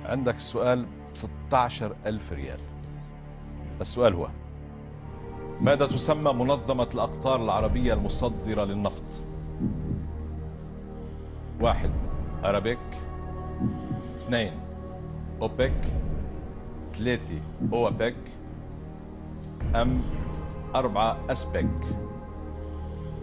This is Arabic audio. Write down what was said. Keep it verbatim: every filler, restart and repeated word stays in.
عندك السؤال ستة عشر ألف ريال. السؤال هو: ماذا تسمى منظمة الأقطار العربية المصدرة للنفط؟ واحد أرابيك، اثنين أوبك، ثلاثة أوبك، أم أربعة أسبك؟